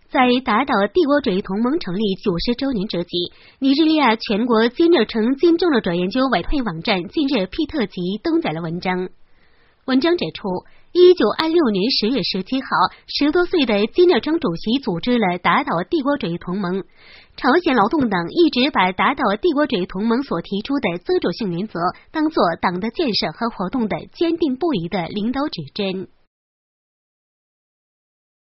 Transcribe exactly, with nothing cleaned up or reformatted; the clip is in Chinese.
在打倒帝国主义同盟成立九十周年之际，尼日利亚全国金日成金政治者研究委员会网站近日批特辑登载了文章。文章指出，一九二六年十月十七号，十多岁的金日成主席组织了打倒帝国主义同盟。朝鲜劳动党一直把打倒帝国主义同盟所提出的自主性原则当作党的建设和活动的坚定不移的领导指针。